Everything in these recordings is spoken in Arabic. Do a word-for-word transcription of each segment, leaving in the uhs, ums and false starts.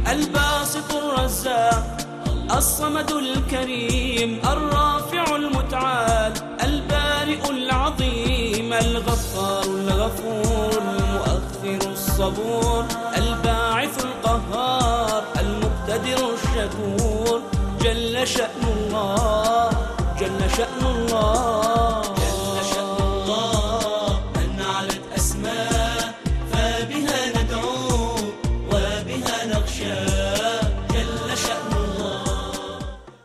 الباسط الرزاق الصمد الكريم الرافع المتعال البارئ العظيم الغفار الغفور المؤخر الصبور الباعث القهار المقتدر الشكور جل شأن الله جل شأن الله جل شأن الله من علت أسماء فبها ندعو وبها نخشى جل شأن الله.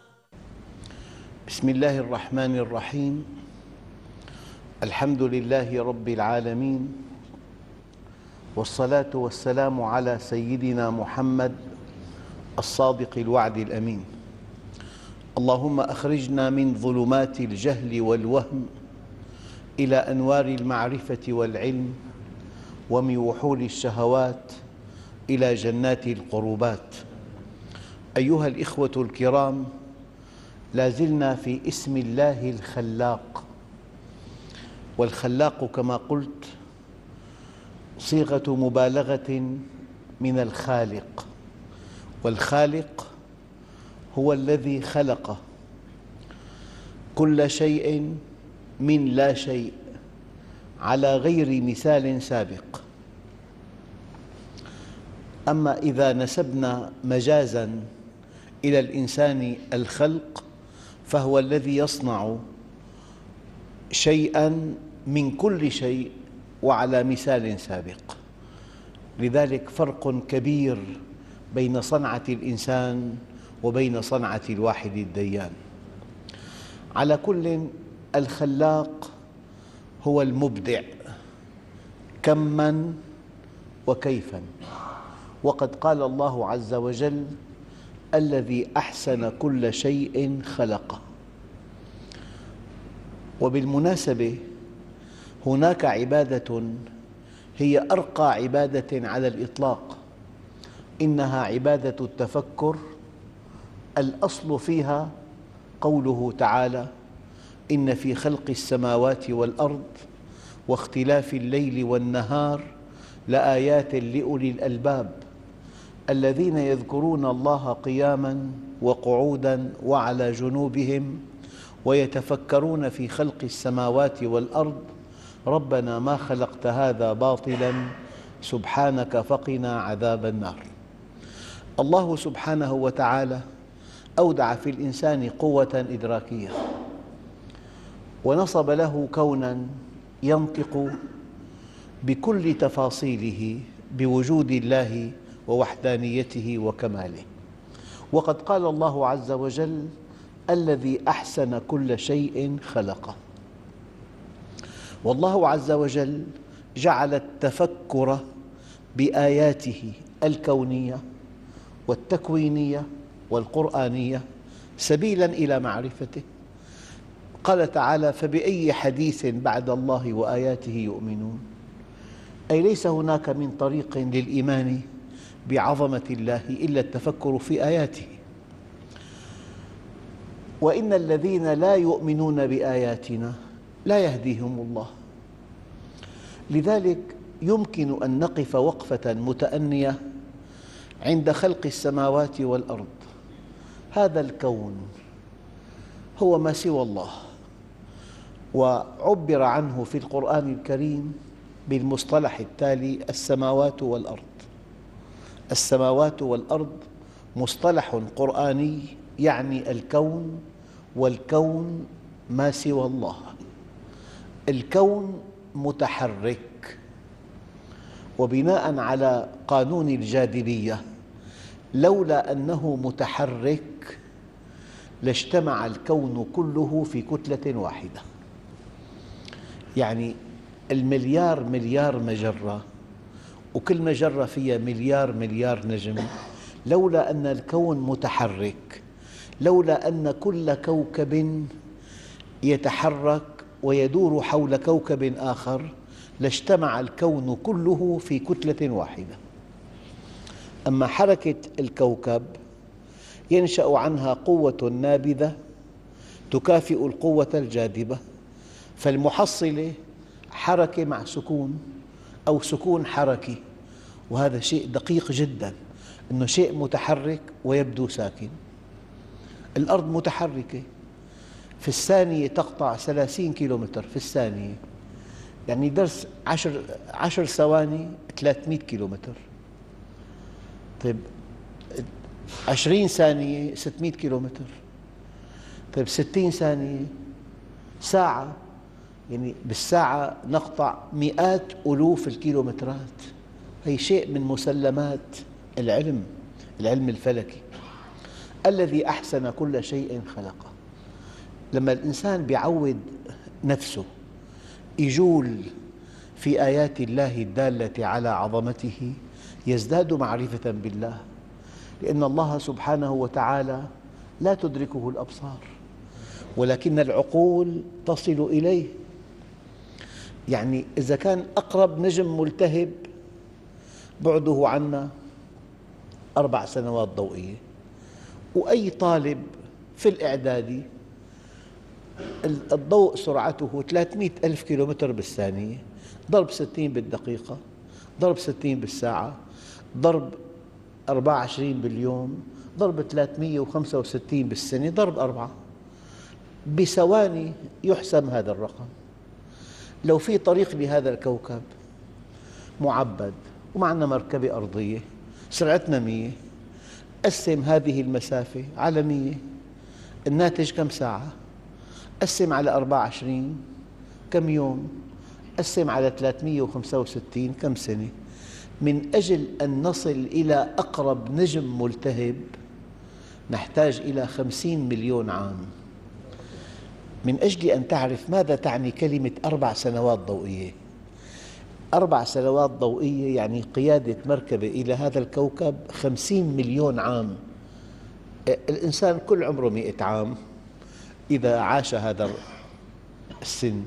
بسم الله الرحمن الرحيم. الحمد لله رب العالمين، والصلاة والسلام على سيدنا محمد الصادق الوعد الأمين. اللهم أخرجنا من ظلمات الجهل والوهم إلى أنوار المعرفة والعلم، ومن وحول الشهوات إلى جنات القربات. أيها الإخوة الكرام، لا زلنا في اسم الله الخلاق، والخلاق كما قلت صيغة مبالغة من الخالق، والخالق هو الذي خلق كل شيء من لا شيء على غير مثال سابق. أما إذا نسبنا مجازاً إلى الإنسان الخلق، فهو الذي يصنع شيئاً من كل شيء وعلى مثال سابق. لذلك فرق كبير بين صنعة الإنسان وبين صنعة الواحد الديان. على كل، الخلاق هو المبدع كماً وكيفاً. وقد قال الله عز وجل: الذي أحسن كل شيء خلقه. وبالمناسبة هناك عبادة هي أرقى عبادة على الإطلاق، إنها عبادة التفكر. الأصل فيها قوله تعالى: إن في خلق السماوات والأرض واختلاف الليل والنهار لآيات لأولي الألباب الذين يذكرون الله قياماً وقعوداً وعلى جنوبهم ويتفكرون في خلق السماوات والأرض ربنا ما خلقت هذا باطلاً سبحانك فقنا عذاب النار. الله سبحانه وتعالى أودع في الإنسان قوة إدراكية، ونصب له كوناً ينطق بكل تفاصيله بوجود الله ووحدانيته وكماله. وقد قال الله عز وجل: الذي أحسن كل شيء خلقه. والله عز وجل جعل التفكر بآياته الكونية والتكوينية والقرآنية سبيلاً إلى معرفته. قال تعالى: فبأي حديث بعد الله وآياته يؤمنون. أي ليس هناك من طريق للإيمان بعظمة الله إلا التفكر في آياته. وإن الذين لا يؤمنون بآياتنا لا يهديهم الله. لذلك يمكن أن نقف وقفة متأنية عند خلق السماوات والأرض. هذا الكون هو ما سوى الله، وعبر عنه في القرآن الكريم بالمصطلح التالي: السماوات والأرض. السماوات والأرض مصطلح قرآني يعني الكون، والكون ما سوى الله. الكون متحرك، وبناء على قانون الجاذبية لولا أنه متحرك لاجتمع الكون كله في كتلة واحدة. يعني المليار مليار مجرة، وكل مجرة فيها مليار مليار نجم، لولا أن الكون متحرك، لولا أن كل كوكب يتحرك ويدور حول كوكب آخر لاجتمع الكون كله في كتلة واحدة. أما حركة الكوكب ينشأ عنها قوة نابذة تكافئ القوة الجاذبة، فالمحصلة حركة مع سكون أو سكون حركي، وهذا شيء دقيق جداً. أنه شيء متحرك ويبدو ساكن. الأرض متحركة، في الثانية تقطع ثلاثين كيلومتر في الثانية، يعني درس عشر, عشر ثواني ثلاثمئة كيلومتر. طيب عشرين ثانية ستمئة كيلومتر. طيب ستين ثانية ساعة، يعني بالساعة نقطع مئات ألوف الكيلومترات. هي شيء من مسلمات العلم، العلم الفلكي الذي أحسن كل شيء خلقه. لما الإنسان يعود نفسه يجول في آيات الله الدالة على عظمته يزداد معرفة بالله، لأن الله سبحانه وتعالى لا تدركه الأبصار ولكن العقول تصل إليه. يعني إذا كان أقرب نجم ملتهب بعده عنا أربع سنوات ضوئية، وأي طالب في الإعدادي الضوء سرعته ثلاثمئة ألف كيلومتر بالثانية، ضرب ستين بالدقيقة، ضرب ستين بالساعة، ضرب أربعة وعشرين باليوم، ضرب ثلاثمئة وخمسة وستين بالسنة، ضرب أربعة، بثواني يحسم هذا الرقم. لو في طريق لهذا الكوكب معبد ومعنا مركبة أرضية سرعتنا مية، قسم هذه المسافة على مية، الناتج كم ساعة؟ قسم على أربعة وعشرين كم يوم؟ قسم على ثلاثمئة وخمسة وستين كم سنة؟ من أجل أن نصل إلى أقرب نجم ملتهب نحتاج إلى خمسين مليون عام. من أجل أن تعرف ماذا تعني كلمة أربع سنوات ضوئية. أربع سنوات ضوئية يعني قيادة مركبة إلى هذا الكوكب خمسين مليون عام. الإنسان كل عمره مئة عام إذا عاش هذا السن،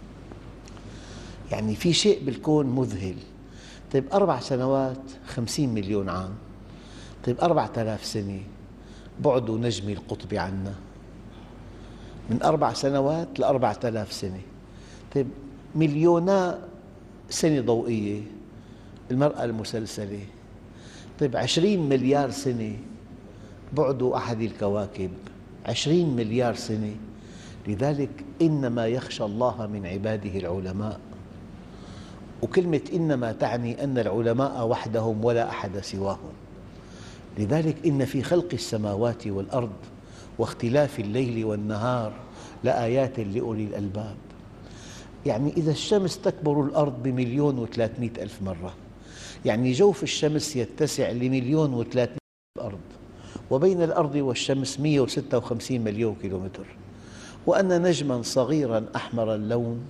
يعني في شيء بالكون مذهل. طيب أربع سنوات خمسين مليون عام، طيب أربعة آلاف سنة بعد نجم القطب عنا، من أربع سنوات لأربعة آلاف سنة. طيب مليونا سنة ضوئية المرأة المسلسلة، طيب عشرين مليار سنة بعد أحد الكواكب، عشرين مليار سنة. لذلك إنما يخشى الله من عباده العلماء، وكلمة إنما تعني أن العلماء وحدهم ولا أحد سواهم. لذلك إن في خلق السماوات والأرض واختلاف الليل والنهار لآيات لأولي الألباب. يعني إذا الشمس تكبر الأرض بمليون وثلاثمئة ألف مرة، يعني جوف الشمس يتسع لمليون وثلاثمئة ألف أرض، وبين الأرض والشمس مئة وستة وخمسين مليون كيلومتر، وأن نجماً صغيراً أحمر اللون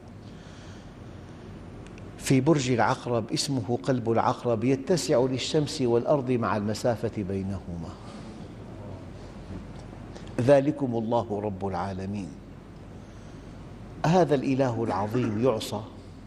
في برج العقرب اسمه قلب العقرب يتسع للشمس والأرض مع المسافة بينهما. ذلكم الله رب العالمين. هذا الإله العظيم يعصى؟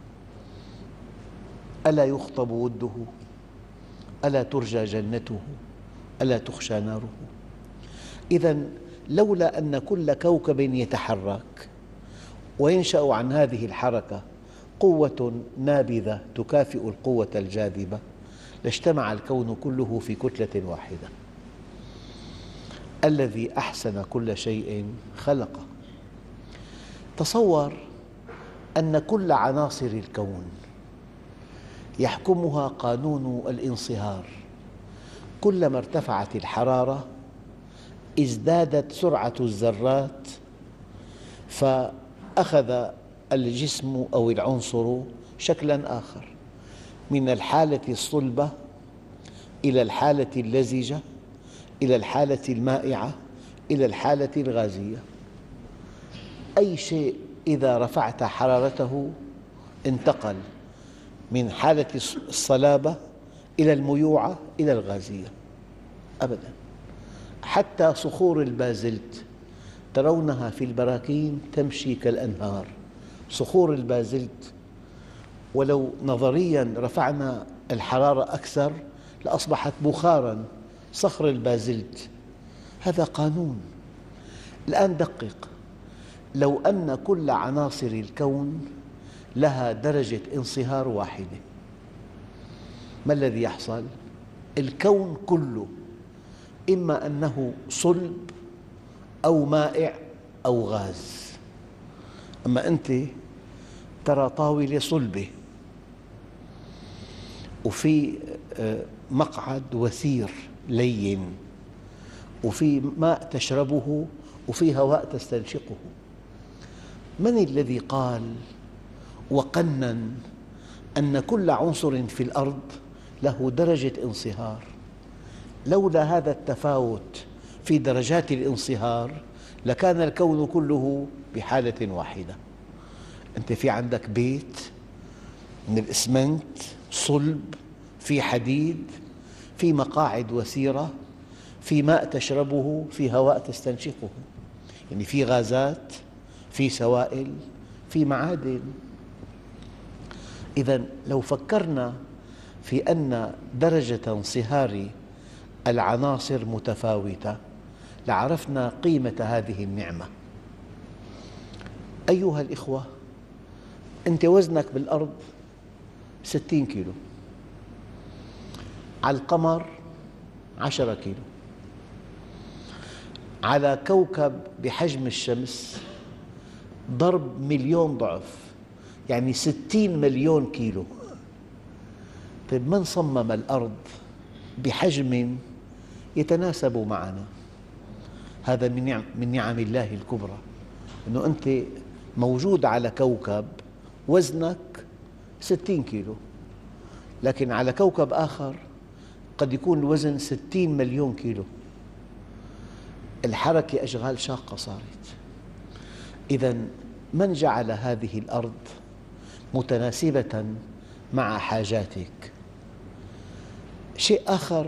ألا يخطب وده؟ ألا ترجى جنته؟ ألا تخشى ناره؟ إذن لولا أن كل كوكب يتحرك وينشأ عن هذه الحركة قوة نابذة تكافئ القوة الجاذبة لاجتمع الكون كله في كتلة واحدة. الذي أحسن كل شيء خلقه. تصور أن كل عناصر الكون يحكمها قانون الانصهار، كلما ارتفعت الحرارة ازدادت سرعة الذرات، فأخذ الجسم أو العنصر شكلاً آخر، من الحالة الصلبة إلى الحالة اللزجة إلى الحالة المائعة إلى الحالة الغازية. أي شيء إذا رفعت حرارته انتقل من حالة الصلابة إلى الميوعة إلى الغازية أبداً. حتى صخور البازلت ترونها في البراكين تمشي كالأنهار. صخور البازلت ولو نظرياً رفعنا الحرارة أكثر لأصبحت بخاراً. صخر البازلت هذا قانون. الآن دقق، لو أن كل عناصر الكون لها درجة انصهار واحدة ما الذي يحصل؟ الكون كله إما أنه صلب أو مائع أو غاز. أما أنت ترى طاولة صلبة وفي مقعد وثير لين وفي ماء تشربه وفي هواء تستنشقه. من الذي قال وقنن أن كل عنصر في الأرض له درجة انصهار؟ لولا هذا التفاوت في درجات الانصهار لكان الكون كله بحالة واحدة. أنت في عندك بيت من الإسمنت صلب، في حديد، في مقاعد وثيرة، في ماء تشربه، في هواء تستنشقه، يعني في غازات، في سوائل، في معادن. إذن لو فكرنا في أن درجة انصهار العناصر متفاوتة لعرفنا قيمة هذه النعمة. أيها الإخوة، أنت وزنك بالأرض ستين كيلو، على القمر عشرة كيلو، على كوكب بحجم الشمس ضرب مليون ضعف، يعني ستين مليون كيلو. طيب من صمم الأرض بحجم يتناسب معنا؟ هذا من نعم من نعم الله الكبرى، أنه أنت موجود على كوكب وزنك ستين كيلو، لكن على كوكب آخر قد يكون الوزن ستين مليون كيلو. الحركة أشغال شاقة صارت. إذن من جعل هذه الأرض متناسبة مع حاجاتك؟ شيء آخر،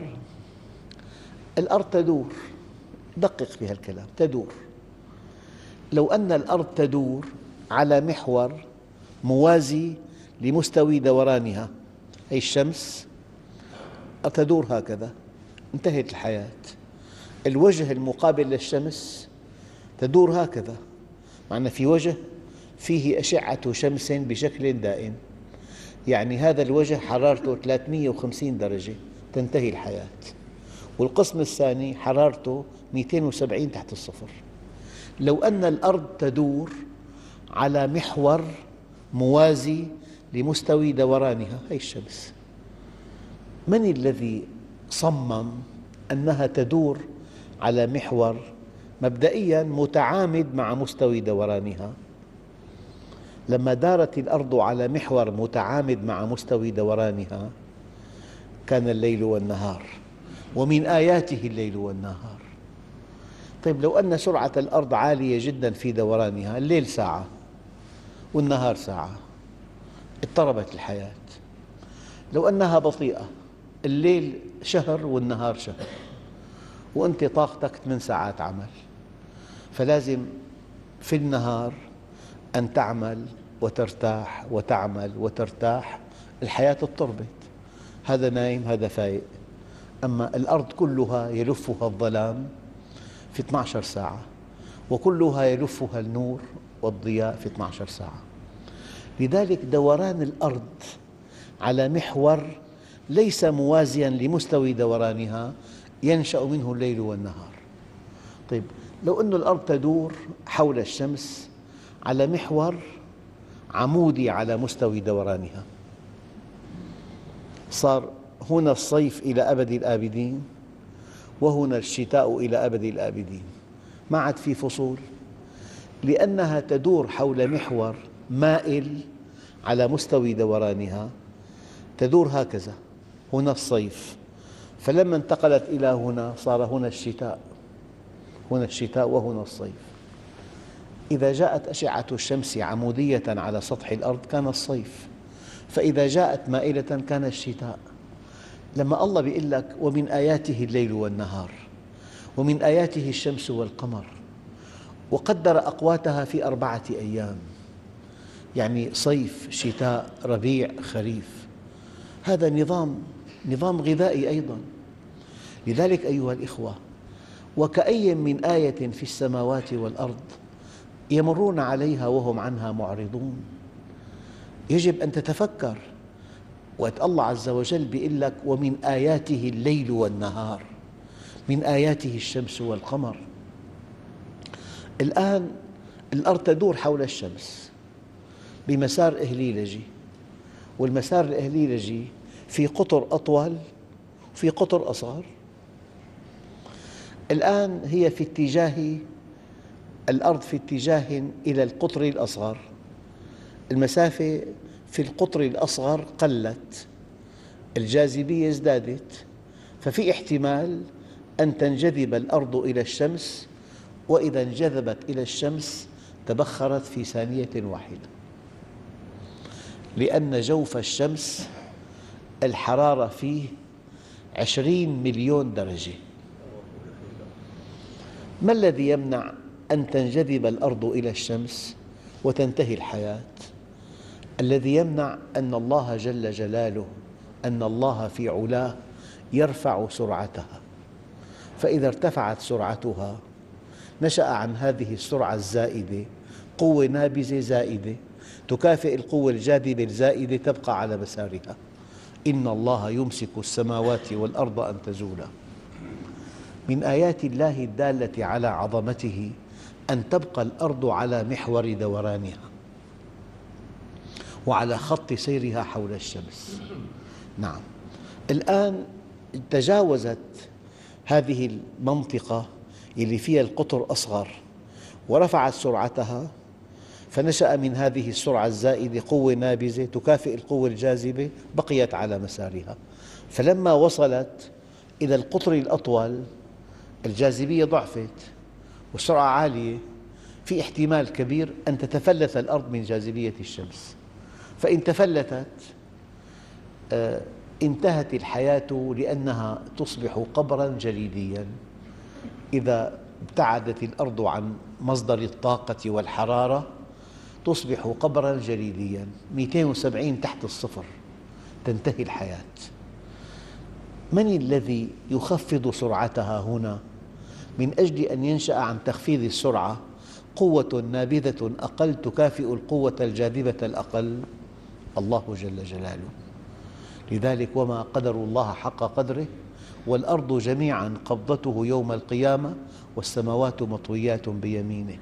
الأرض تدور، دقق في هالكلام، تدور. لو أن الأرض تدور على محور موازي لمستوي دورانها، هي الشمس تدور هكذا، انتهت الحياة. الوجه المقابل للشمس تدور هكذا، معنى في وجه فيه أشعة شمس بشكل دائم، يعني هذا الوجه حرارته ثلاثمئة وخمسين درجة، تنتهي الحياة. والقسم الثاني حرارته مئتين وسبعين تحت الصفر. لو أن الأرض تدور على محور موازي لمستوي دورانها، هي الشمس، من الذي صمم أنها تدور على محور مبدئياً متعامد مع مستوي دورانها؟ لما دارت الأرض على محور متعامد مع مستوي دورانها كان الليل والنهار، ومن آياته الليل والنهار. طيب لو أن سرعة الأرض عالية جداً في دورانها، الليل ساعة والنهار ساعة، اضطربت الحياة. لو أنها بطيئة، الليل شهر والنهار شهر، وأنت طاقتك ثمان ساعات عمل، فلازم في النهار أن تعمل وترتاح وتعمل وترتاح، الحياة اضطربت، هذا نايم هذا فايق. أما الأرض كلها يلفها الظلام في اثنتي عشرة ساعة، وكلها يلفها النور والضياء في اثنتي عشرة ساعة. لذلك دوران الأرض على محور ليس موازياً لمستوي دورانها ينشأ منه الليل والنهار. طيب لو أن الأرض تدور حول الشمس على محور عمودي على مستوي دورانها، صار هنا الصيف إلى أبد الآبدين وهنا الشتاء إلى أبد الآبدين، ما عاد في فصول، لأنها تدور حول محور مائل على مستوي دورانها. تدور هكذا، هنا الصيف، فلما انتقلت إلى هنا صار هنا الشتاء، هنا الشتاء وهنا الصيف. إذا جاءت أشعة الشمس عمودية على سطح الأرض كان الصيف، فإذا جاءت مائلة كان الشتاء. لما الله يقول لك ومن آياته الليل والنهار ومن آياته الشمس والقمر، وقدر أقواتها في أربعة أيام، يعني صيف شتاء ربيع خريف، هذا نظام نظام غذائي أيضاً. لذلك أيها الإخوة، وكأي من آية في السماوات والأرض يمرون عليها وهم عنها معرضون. يجب أن تتفكر، وقت الله عز وجل بيقول لك ومن آياته الليل والنهار، من آياته الشمس والقمر. الآن الأرض تدور حول الشمس بمسار إهليلجي، والمسار الإهليلجي في قطر أطول وفي قطر أصغر. الآن هي في اتجاه، الأرض في اتجاه إلى القطر الأصغر، المسافة في القطر الأصغر قلت، الجاذبية ازدادت، ففي احتمال أن تنجذب الأرض إلى الشمس، وإذا انجذبت إلى الشمس تبخرت في ثانية واحدة، لأن جوف الشمس الحرارة فيه عشرين مليون درجة. ما الذي يمنع أن تنجذب الأرض إلى الشمس وتنتهي الحياة؟ الذي يمنع أن الله جل جلاله، أن الله في علاه يرفع سرعتها، فإذا ارتفعت سرعتها نشأ عن هذه السرعة الزائدة قوة نابذة زائدة تكافئ القوة الجاذبة الزائدة تبقى على مسارها. إن الله يمسك السماوات والأرض أن تزولا. من آيات الله الدالة على عظمته أن تبقى الأرض على محور دورانها وعلى خط سيرها حول الشمس. نعم، الآن تجاوزت هذه المنطقة اللي فيها القطر أصغر ورفعت سرعتها، فنشأ من هذه السرعة الزائدة قوة نابذة تكافئ القوة الجاذبة، بقيت على مسارها. فلما وصلت إلى القطر الأطول الجاذبية ضعفت والسرعة عالية، في احتمال كبير أن تتفلت الأرض من جاذبية الشمس، فإن تفلتت انتهت الحياة، لأنها تصبح قبراً جليدياً. إذا ابتعدت الأرض عن مصدر الطاقة والحرارة تصبح قبراً جليدياً، مئتين وسبعين تحت الصفر تنتهي الحياة. من الذي يخفض سرعتها هنا؟ من أجل أن ينشأ عن تخفيض السرعة قوة نابذة أقل تكافئ القوة الجاذبة الأقل، الله جل جلاله. لذلك وما قدر الله حق قدره، والأرض جميعاً قبضته يوم القيامة والسماوات مطويات بيمينه.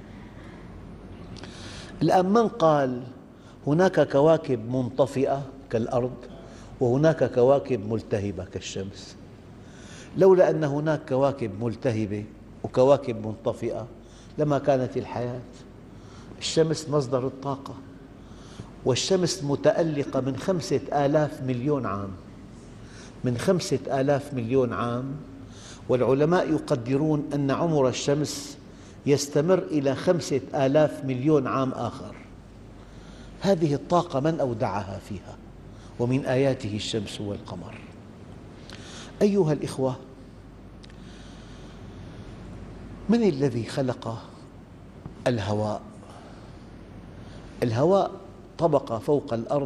الآن من قال هناك كواكب منطفئة كالأرض وهناك كواكب ملتهبة كالشمس؟ لولا أن هناك كواكب ملتهبة وكواكب منطفئة لما كانت الحياة. الشمس مصدر الطاقة، والشمس متألقة من خمسة آلاف مليون عام، من خمسة آلاف مليون عام، والعلماء يقدرون أن عمر الشمس يستمر إلى خمسة آلاف مليون عام آخر. هذه الطاقة من أودعها فيها؟ ومن آياته الشمس والقمر. أيها الإخوة، من الذي خلق الهواء؟ الهواء طبقة فوق الأرض،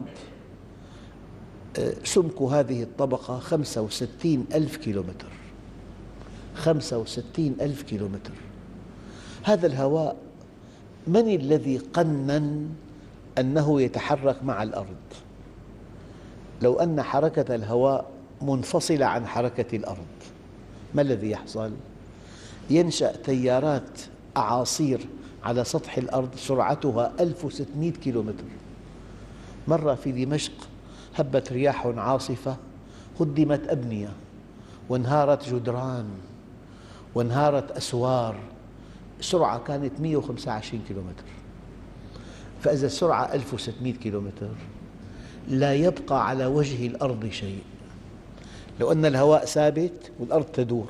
سمك هذه الطبقة خمسة وستين ألف كيلومتر، خمسة وستين ألف كيلومتر. هذا الهواء من الذي قنن أنه يتحرك مع الأرض؟ لو أن حركة الهواء منفصلة عن حركة الأرض ما الذي يحصل؟ ينشأ تيارات أعاصير على سطح الأرض سرعتها ألف وستمئة كيلومتر. مرة في دمشق هبت رياح عاصفة، هدمت أبنية وانهارت جدران وانهارت أسوار، السرعة كانت مئة وخمسة وعشرين كيلومتر. فإذا السرعة ألف وستمئة كيلومتر لا يبقى على وجه الأرض شيء، لو أن الهواء ثابت والأرض تدور.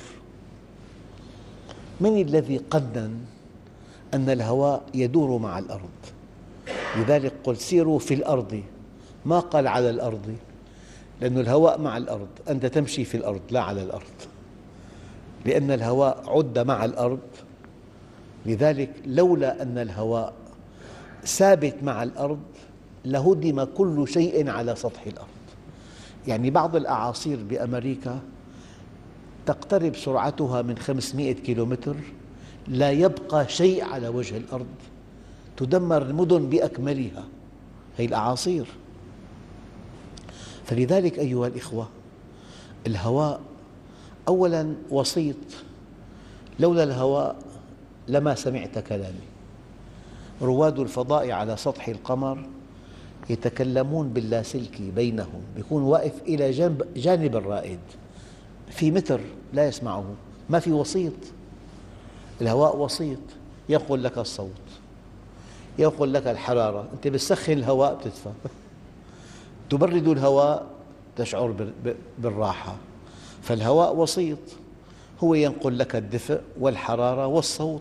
من الذي قنن أن الهواء يدور مع الأرض؟ لذلك قل سيروا في الأرض، ما قال على الأرض، لأن الهواء مع الأرض، أنت تمشي في الأرض لا على الأرض، لأن الهواء عد مع الأرض. لذلك لولا أن الهواء ثابت مع الأرض لهدم كل شيء على سطح الأرض. يعني بعض الأعاصير بأمريكا تقترب سرعتها من خمسمئة كيلومتر، لا يبقى شيء على وجه الأرض، تدمر المدن بأكملها، هي الأعاصير. فلذلك أيها الإخوة، الهواء أولاً وسيط، لولا الهواء لما سمعت كلامي. رواد الفضاء على سطح القمر يتكلمون باللاسلكي بينهم، يكون واقف إلى جنب جانب الرائد في متر لا يسمعه، ما في وسيط. الهواء وسيط، ينقل لك الصوت، ينقل لك الحرارة. أنت بتسخن الهواء بتدفى، تبرد الهواء تشعر بالراحة. فالهواء وسيط، هو ينقل لك الدفء والحرارة والصوت.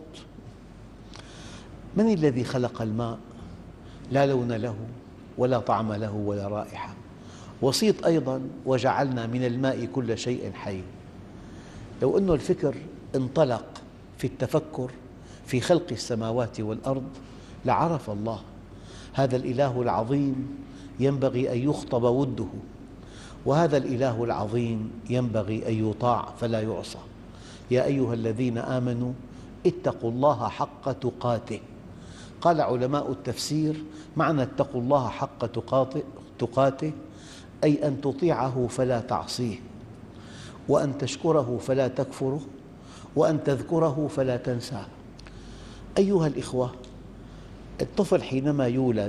من الذي خلق الماء؟ لا لون له ولا طعم له ولا رائحة. وسيط أيضاً، وجعلنا من الماء كل شيء حي. لو أن الفكر انطلق في التفكر في خلق السماوات والأرض لعرف الله. هذا الإله العظيم ينبغي أن يخطب وده، وهذا الإله العظيم ينبغي أن يطاع فلا يعصى. يا أيها الذين آمنوا اتقوا الله حق تقاته. قال علماء التفسير: معنى اتقوا الله حق تقاته أي أن تطيعه فلا تعصيه، وأن تشكره فلا تكفره، وأن تذكره فلا تنساه. أيها الإخوة، الطفل حينما يولد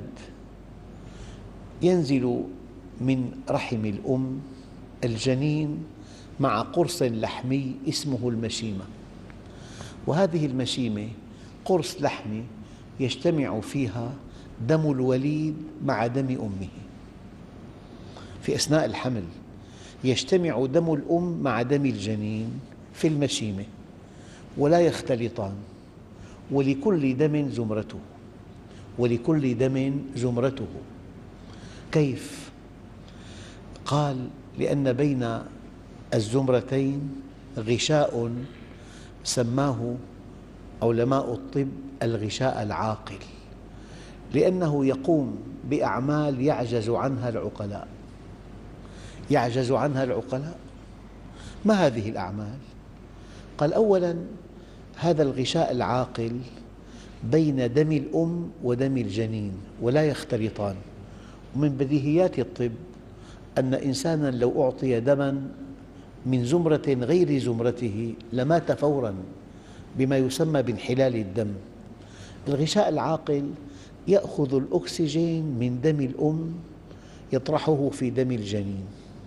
ينزل من رحم الأم الجنين مع قرص لحمي اسمه المشيمة، وهذه المشيمة قرص لحمي يجتمع فيها دم الوليد مع دم أمه. في أثناء الحمل يجتمع دم الأم مع دم الجنين في المشيمة ولا يختلطان، ولكل دم زمرته، ولكل دم زمرته. كيف؟ قال: لأن بين الزمرتين غشاء سماه علماء الطب الغشاء العاقل، لأنه يقوم بأعمال يعجز عنها العقلاء. يعجز عنها العقلاء. ما هذه الأعمال؟ قال: أولاً، هذا الغشاء العاقل بين دم الأم ودم الجنين ولا يختلطان. ومن بديهيات الطب أن إنساناً لو أعطي دماً من زمرة غير زمرته لمات فوراً بما يسمى بانحلال الدم. الغشاء العاقل يأخذ الأكسجين من دم الأم يطرحه في دم الجنين،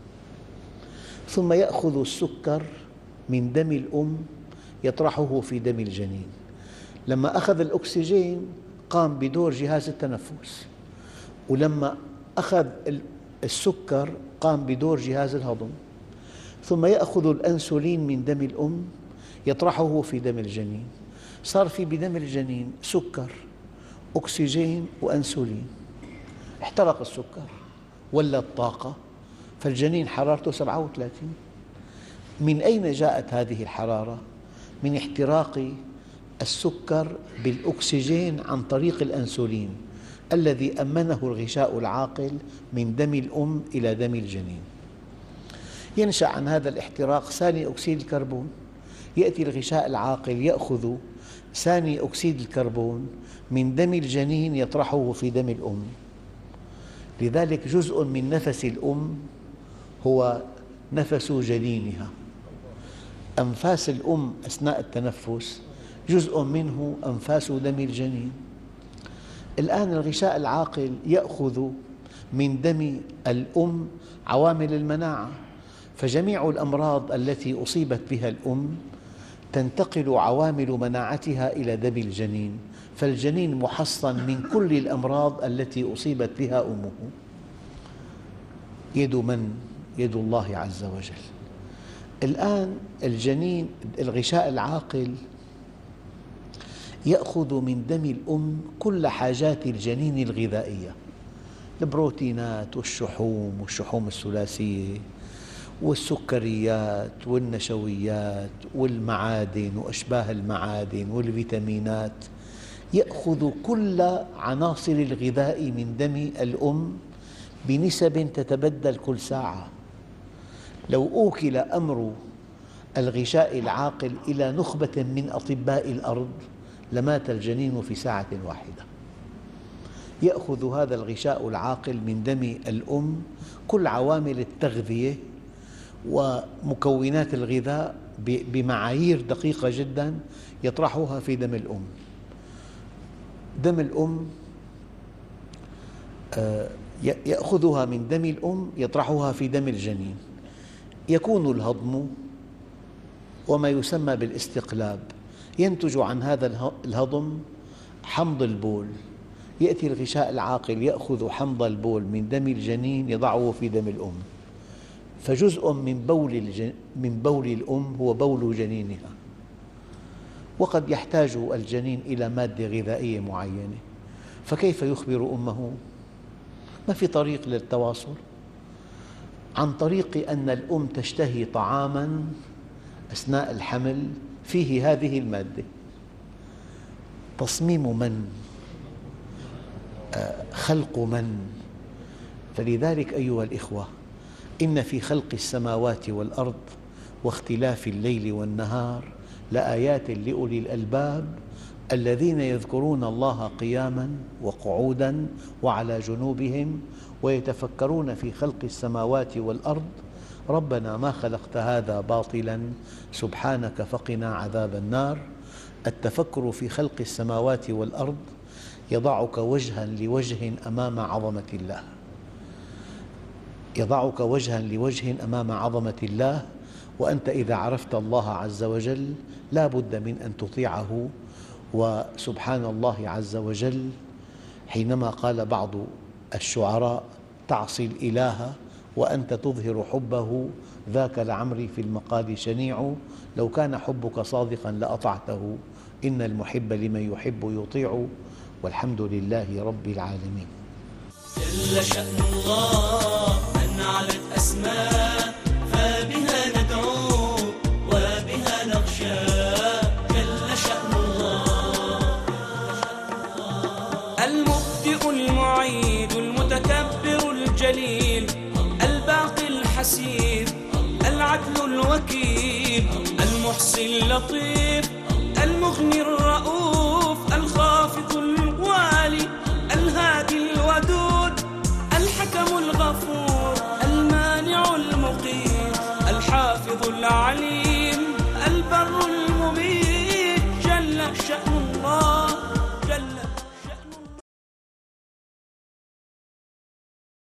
ثم يأخذ السكر من دم الأم يطرحه في دم الجنين. لما أخذ الأكسجين قام بدور جهاز التنفس، ولما أخذ السكر قام بدور جهاز الهضم، ثم يأخذ الأنسولين من دم الأم يطرحه في دم الجنين. صار في بدم الجنين سكر، أكسجين وأنسولين. احترق السكر ولت طاقة، فالجنين حرارته سبعة وثلاثين. من أين جاءت هذه الحرارة؟ من احتراق السكر بالأكسجين عن طريق الأنسولين الذي أمنه الغشاء العاقل من دم الأم إلى دم الجنين. ينشأ عن هذا الاحتراق ثاني أكسيد الكربون. يأتي الغشاء العاقل يأخذ ثاني أكسيد الكربون من دم الجنين يطرحه في دم الأم. لذلك جزء من نفس الأم هو نفس جنينها. أنفاس الأم أثناء التنفس جزء منه أنفاس دم الجنين. الآن الغشاء العاقل يأخذ من دم الأم عوامل المناعة، فجميع الأمراض التي أصيبت بها الأم تنتقل عوامل مناعتها إلى دم الجنين، فالجنين محصن من كل الأمراض التي أصيبت بها أمه. يد من؟ يد الله عز وجل. الآن الجنين الغشاء العاقل يأخذ من دم الأم كل حاجات الجنين الغذائية، البروتينات والشحوم والشحوم الثلاثية والسكريات والنشويات والمعادن وأشباه المعادن والفيتامينات. يأخذ كل عناصر الغذاء من دم الأم بنسب تتبدل كل ساعة. لو أوكل أمر الغشاء العاقل إلى نخبة من أطباء الأرض لمات الجنين في ساعة واحدة. يأخذ هذا الغشاء العاقل من دم الأم كل عوامل التغذية ومكونات الغذاء بمعايير دقيقة جدا، يطرحها في دم الأم. دم الأم يأخذها من دم الأم يطرحها في دم الجنين، يكون الهضم وما يسمى بالاستقلاب، ينتج عن هذا الهضم حمض البول. يأتي الغشاء العاقل يأخذ حمض البول من دم الجنين يضعه في دم الأم، فجزء من بول, الجن... من بول الأم هو بول جنينها، وقد يحتاج الجنين إلى مادة غذائية معينة، فكيف يخبر أمه؟ ما في طريق للتواصل عن طريق أن الأم تشتهي طعاماً أثناء الحمل فيه هذه المادة. تصميم من؟ خلق من؟ فلذلك أيها الإخوة، إن في خلق السماوات والأرض واختلاف الليل والنهار لآيات لأولي الألباب الذين يذكرون الله قياماً وقعوداً وعلى جنوبهم ويتفكرون في خلق السماوات والأرض ربنا ما خلقت هذا باطلاً سبحانك فقنا عذاب النار. التفكر في خلق السماوات والأرض يضعك وجهاً لوجه أمام عظمة الله، يضعك وجهاً لوجه أمام عظمة الله. وأنت إذا عرفت الله عز وجل لا بد من أن تطيعه. وسبحان الله عز وجل حينما قال بعض الشعراء تعصي الإله وأنت تظهر حبه ذاك لعمري في المقال شنيع، لو كان حبك صادقاً لأطعته إن المحب لمن يحب يطيع، والحمد لله رب العالمين. جل شأن الله من علت أسماء فبها ندعو وبها نخشى. جل شأن الله المبدئ المعيد المتكبر الجليل الباقي الحسيب العدل الوكيل المحصي اللطيف المغني الرحيم